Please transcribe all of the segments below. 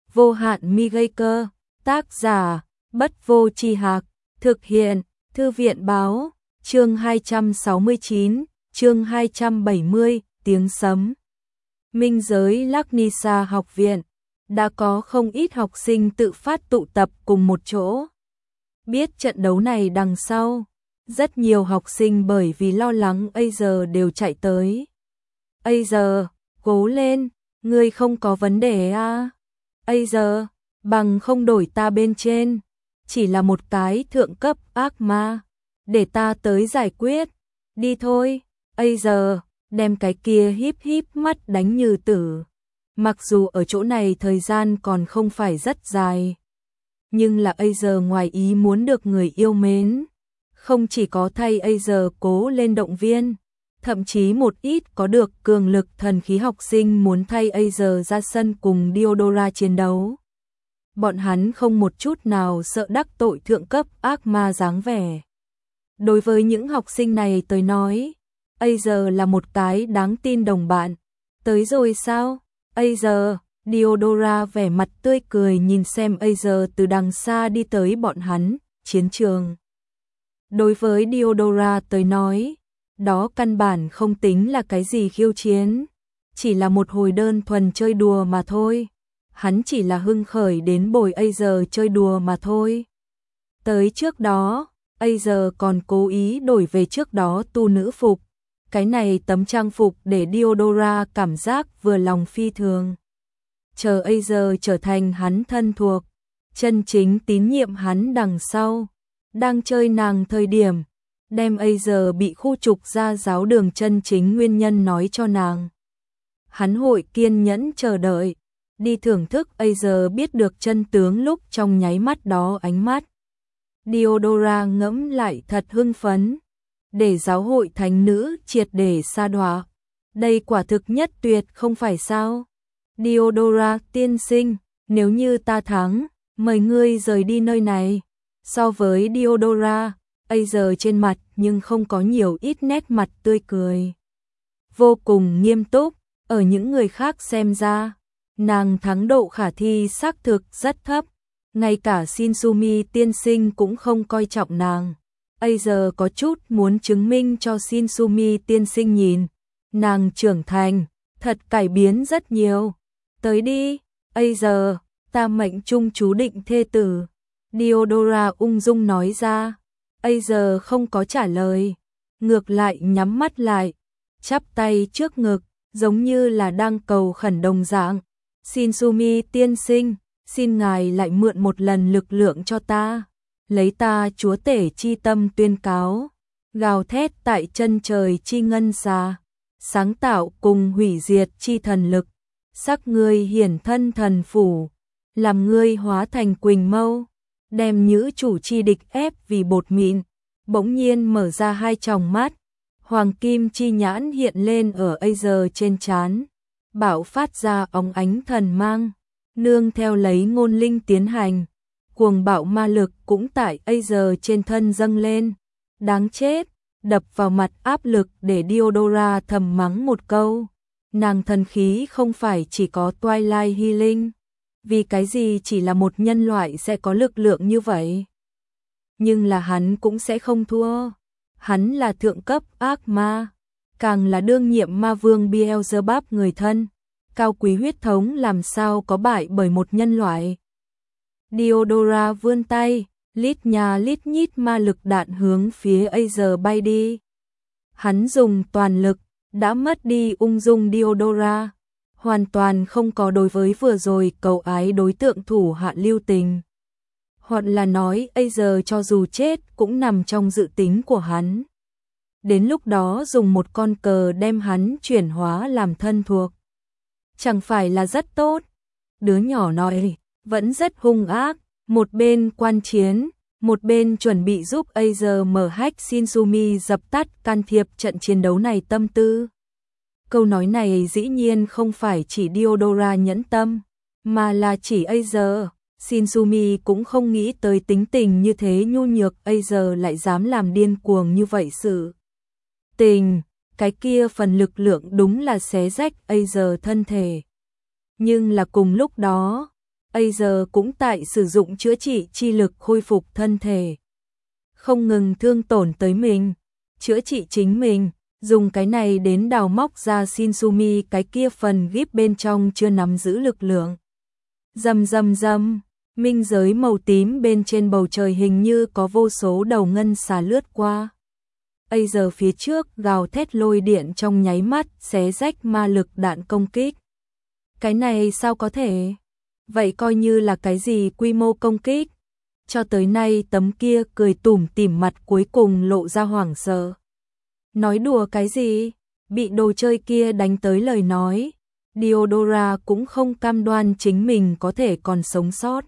vô hạn mi gây cơ, tác giả, Bất Vô Tri Hạc, thực hiện, Thư viện báo, chương 269, chương 270, tiếng sấm. Minh giới Laknisa học viện, đã có không ít học sinh tự phát tụ tập cùng một chỗ. Biết trận đấu này đằng sau, rất nhiều học sinh bởi vì lo lắng Acer đều chạy tới. Acer, cố lên, ngươi không có vấn đề à? Acer, bằng không đổi ta bên trên, chỉ là một cái thượng cấp ác ma, để ta tới giải quyết, đi thôi. Acer, đem cái kia híp híp mắt đánh như tử. Mặc dù ở chỗ này thời gian còn không phải rất dài, nhưng là Acer ngoài ý muốn được người yêu mến. Không chỉ có thay Acer cố lên động viên, thậm chí một ít có được cường lực thần khí học sinh muốn thay Acer ra sân cùng Diodora chiến đấu. Bọn hắn không một chút nào sợ đắc tội thượng cấp ác ma dáng vẻ. Đối với những học sinh này tới nói, Acer là một cái đáng tin đồng bạn. Tới rồi sao? Acer, Diodora vẻ mặt tươi cười nhìn xem Acer từ đằng xa đi tới bọn hắn, chiến trường. Đối với Diodora tới nói, đó căn bản không tính là cái gì khiêu chiến, chỉ là một hồi đơn thuần chơi đùa mà thôi. Hắn chỉ là hưng khởi đến bồi Acer chơi đùa mà thôi. Tới trước đó, Acer còn cố ý đổi về trước đó tu nữ phục. Cái này tấm trang phục để Diodora cảm giác vừa lòng phi thường. Chờ Acer trở thành hắn thân thuộc, chân chính tín nhiệm hắn đằng sau. Đang chơi nàng thời điểm, đem Acer bị khu trục ra giáo đường chân chính nguyên nhân nói cho nàng. Hắn hội kiên nhẫn chờ đợi, đi thưởng thức Acer biết được chân tướng lúc trong nháy mắt đó ánh mắt. Diodora ngẫm lại thật hưng phấn, để giáo hội thánh nữ triệt để sa đọa. Đây quả thực nhất tuyệt không phải sao? Diodora tiên sinh, nếu như ta thắng, mời ngươi rời đi nơi này. So với Diodora, Acer trên mặt nhưng không có nhiều ít nét mặt tươi cười. Vô cùng nghiêm túc, ở những người khác xem ra, nàng thắng độ khả thi xác thực rất thấp. Ngay cả Shinsumi tiên sinh cũng không coi trọng nàng. Acer có chút muốn chứng minh cho Shinsumi tiên sinh nhìn. Nàng trưởng thành, thật cải biến rất nhiều. Tới đi, Acer, ta mệnh trung chú định thê tử. Diodora ung dung nói ra. Acer không có trả lời, ngược lại nhắm mắt lại, chắp tay trước ngực, giống như là đang cầu khẩn đồng dạng. Shinsumi tiên sinh, xin ngài lại mượn một lần lực lượng cho ta, lấy ta chúa tể chi tâm tuyên cáo, gào thét tại chân trời chi ngân xà, sáng tạo cùng hủy diệt chi thần lực, sắc ngươi hiển thân thần phủ, làm ngươi hóa thành quỳnh mâu, đem nhữ chủ chi địch ép vì bột mịn. Bỗng nhiên mở ra hai tròng mắt, hoàng kim chi nhãn hiện lên ở Acer trên trán, bạo phát ra óng ánh thần mang, nương theo lấy ngôn linh tiến hành, cuồng bạo ma lực cũng tại Acer trên thân dâng lên. Đáng chết, đập vào mặt áp lực để Diodora thầm mắng một câu. Nàng thần khí không phải chỉ có Twilight Healing, vì cái gì chỉ là một nhân loại sẽ có lực lượng như vậy? Nhưng là hắn cũng sẽ không thua. Hắn là thượng cấp ác ma, càng là đương nhiệm ma vương Beelzebub người thân, cao quý huyết thống làm sao có bại bởi một nhân loại. Diodora vươn tay, lít nhà lít nhít ma lực đạn hướng phía Acer bay đi. Hắn dùng toàn lực, đã mất đi ung dung Diodora, hoàn toàn không có đối với vừa rồi cầu ái đối tượng thủ hạ lưu tình. Hoặc là nói Acer cho dù chết cũng nằm trong dự tính của hắn. Đến lúc đó dùng một con cờ đem hắn chuyển hóa làm thân thuộc. Chẳng phải là rất tốt. Đứa nhỏ nói vẫn rất hung ác, một bên quan chiến, một bên chuẩn bị giúp Acer mở hack Shinsumi dập tắt can thiệp trận chiến đấu này tâm tư. Câu nói này dĩ nhiên không phải chỉ Diodora nhẫn tâm, mà là chỉ Acer. Shinsumi cũng không nghĩ tới tính tình như thế nhu nhược Acer lại dám làm điên cuồng như vậy sự tình. Cái kia phần lực lượng đúng là xé rách Acer thân thể. Nhưng là cùng lúc đó, Acer cũng tại sử dụng chữa trị chi lực khôi phục thân thể. Không ngừng thương tổn tới mình, chữa trị chính mình, dùng cái này đến đào móc ra Shinsumi cái kia phần gíp bên trong chưa nắm giữ lực lượng. Rầm rầm rầm, minh giới màu tím bên trên bầu trời hình như có vô số đầu ngân xà lướt qua. Acer phía trước gào thét lôi điện trong nháy mắt xé rách ma lực đạn công kích. Cái này sao có thể? Vậy coi như là cái gì quy mô công kích? Cho tới nay tấm kia cười tủm tỉm mặt cuối cùng lộ ra hoảng sợ. Nói đùa cái gì? Bị đồ chơi kia đánh tới lời nói. Diodora cũng không cam đoan chính mình có thể còn sống sót.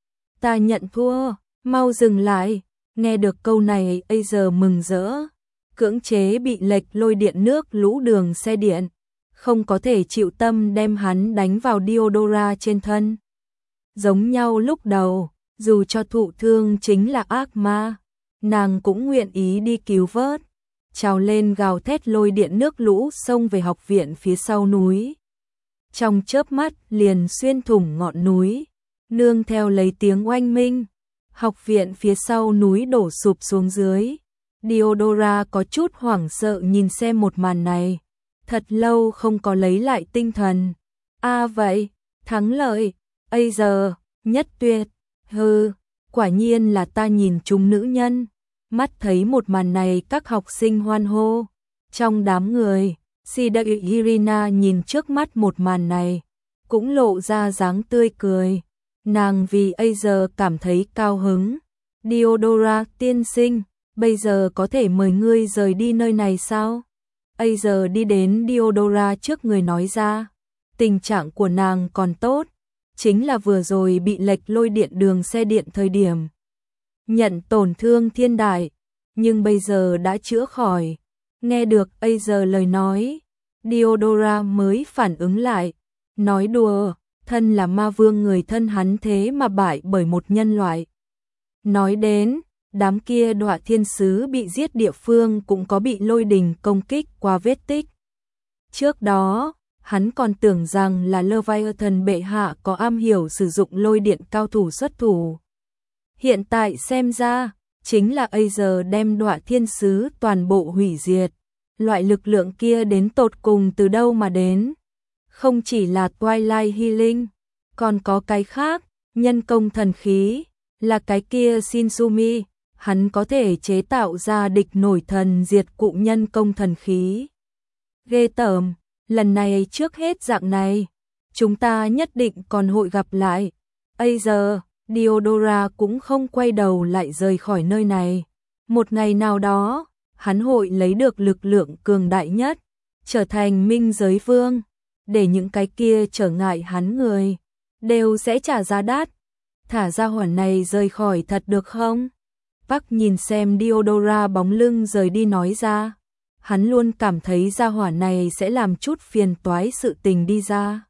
Ta nhận thua, mau dừng lại. Nghe được câu này Acer mừng rỡ. Cưỡng chế bị lệch lôi điện nước lũ đường xe điện. Không có thể chịu tâm đem hắn đánh vào Diodora trên thân. Giống nhau lúc đầu, dù cho thụ thương chính là ác ma, nàng cũng nguyện ý đi cứu vớt. Trào lên gào thét lôi điện nước lũ xông về học viện phía sau núi. Trong chớp mắt liền xuyên thủng ngọn núi, nương theo lấy tiếng oanh minh. Học viện phía sau núi đổ sụp xuống dưới. Diodora có chút hoảng sợ nhìn xem một màn này. Thật lâu không có lấy lại tinh thần. Vậy, thắng lợi, Acer, nhất tuyệt, hừ, quả nhiên là ta nhìn trúng nữ nhân. Mắt thấy một màn này các học sinh hoan hô. Trong đám người, Shida Irina nhìn trước mắt một màn này, cũng lộ ra dáng tươi cười. Nàng vì Acer cảm thấy cao hứng. Diodora tiên sinh, bây giờ có thể mời ngươi rời đi nơi này sao? Acer đi đến Diodora trước người nói ra. Tình trạng của nàng còn tốt, chính là vừa rồi bị lệch lôi điện đường xe điện thời điểm. Nhận tổn thương thiên đại, nhưng bây giờ đã chữa khỏi. Nghe được Acer lời nói, Diodora mới phản ứng lại. Nói đùa, thân là ma vương người thân hắn thế mà bại bởi một nhân loại. Nói đến, đám kia đọa thiên sứ bị giết địa phương cũng có bị lôi đình công kích qua vết tích. Trước đó, hắn còn tưởng rằng là Leviathan bệ hạ có am hiểu sử dụng lôi điện cao thủ xuất thủ. Hiện tại xem ra, chính là Acer đem đọa thiên sứ toàn bộ hủy diệt. Loại lực lượng kia đến tột cùng từ đâu mà đến? Không chỉ là Twilight Healing, còn có cái khác, nhân công thần khí, là cái kia Shinsumi, hắn có thể chế tạo ra địch nổi thần diệt cụ nhân công thần khí. Ghê tởm, lần này trước hết dạng này, chúng ta nhất định còn hội gặp lại. Acer, Diodora cũng không quay đầu lại rời khỏi nơi này. Một ngày nào đó, hắn hội lấy được lực lượng cường đại nhất, trở thành minh giới vương, để những cái kia trở ngại hắn người, đều sẽ trả giá đắt. Thả ra hỏa này rời khỏi thật được không? Park nhìn xem Diodora bóng lưng rời đi nói ra. Hắn luôn cảm thấy gia hỏa này sẽ làm chút phiền toái sự tình đi ra.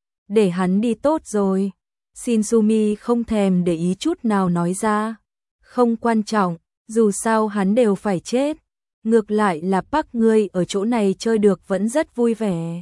Để hắn đi tốt rồi. Shinsumi không thèm để ý chút nào nói ra. Không quan trọng, dù sao hắn đều phải chết. Ngược lại là Park ngươi ở chỗ này chơi được vẫn rất vui vẻ.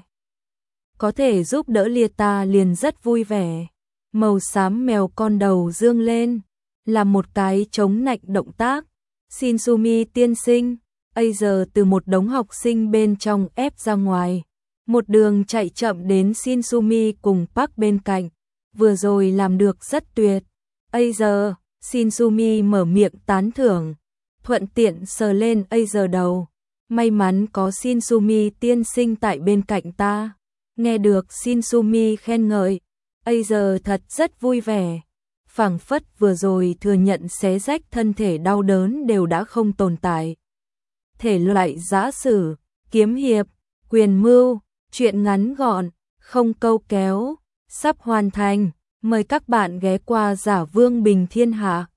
Có thể giúp đỡ Lieta liền rất vui vẻ. Màu xám mèo con đầu dương lên, là một cái chống nạnh động tác. Shinsumi tiên sinh, Acer từ một đống học sinh bên trong ép ra ngoài. Một đường chạy chậm đến Shinsumi cùng Park bên cạnh. Vừa rồi làm được rất tuyệt. Acer, Shinsumi mở miệng tán thưởng. Thuận tiện sờ lên Acer đầu. May mắn có Shinsumi tiên sinh tại bên cạnh ta. Nghe được Shinsumi khen ngợi, Acer thật rất vui vẻ. Phảng phất vừa rồi thừa nhận xé rách thân thể đau đớn đều đã không tồn tại. Thể loại giã sử, kiếm hiệp, quyền mưu, truyện ngắn gọn, không câu kéo, sắp hoàn thành. Mời các bạn ghé qua Giả Vương Bình Thiên Hạ.